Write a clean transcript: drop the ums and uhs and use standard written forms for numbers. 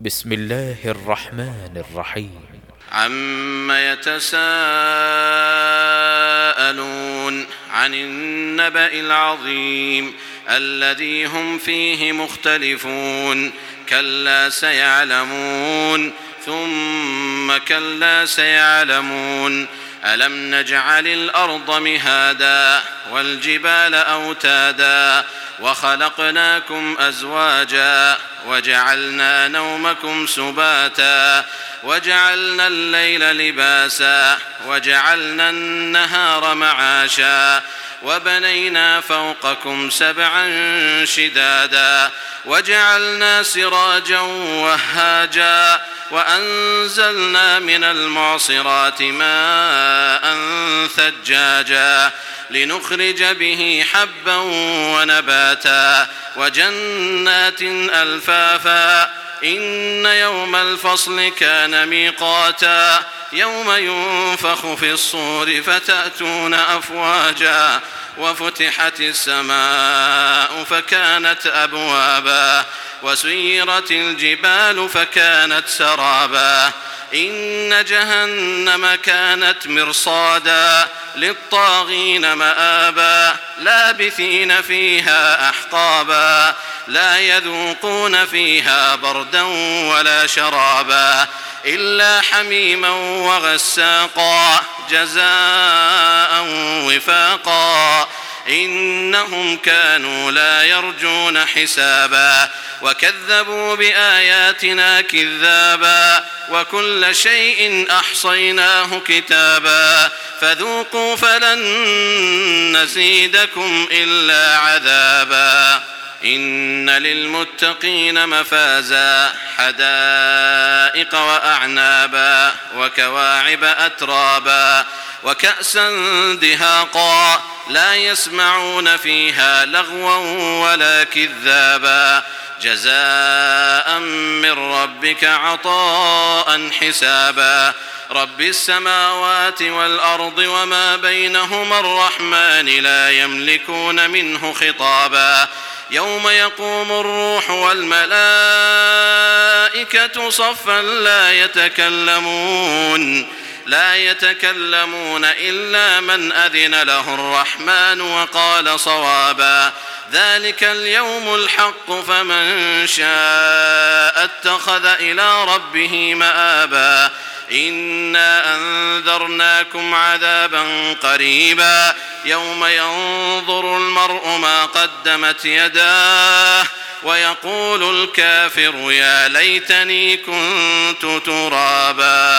بسم الله الرحمن الرحيم. عم يتساءلون عن النبأ العظيم الذي هم فيه مختلفون كلا سيعلمون ثم كلا سيعلمون ألم نجعل الأرض مهادا والجبال أوتادا وخلقناكم أزواجا وجعلنا نومكم سباتا وجعلنا الليل لباسا وجعلنا النهار معاشا وبنينا فوقكم سبعا شدادا وجعلنا سراجا وهاجا وأنزلنا من المعصرات ماء ثجاجا لنخرج به حبا ونباتا وجنات ألفافا إن يوم الفصل كان ميقاتا يوم ينفخ في الصور فتأتون أفواجا وفتحت السماء فكانت أبوابا وسيرت الجبال فكانت سرابا إن جهنم كانت مرصادا للطاغين مآبا لابثين فيها أحقابا لا يذوقون فيها بردا ولا شرابا إلا حميما وغساقا جزاء وفاقا إنهم كانوا لا يرجون حسابا وكذبوا بآياتنا كذابا وكل شيء أحصيناه كتابا فذوقوا فلن نزيدكم إلا عذابا إن للمتقين مفازا حدائق وأعنابا وكواعب أترابا وكأسا دهاقا لا يسمعون فيها لغوا ولا كذابا جزاء من ربك عطاء حسابا رب السماوات والأرض وما بينهما الرحمن لا يملكون منه خطابا يوم يقوم الروح والملائكة صفا لا يتكلمون إلا من أذن له الرحمن وقال صوابا ذلك اليوم الحق فمن شاء اتخذ إلى ربه مآبا إنا أنذرناكم عذابا قريبا يوم ينظر المرء ما قدمت يداه ويقول الكافر يا ليتني كنت ترابا.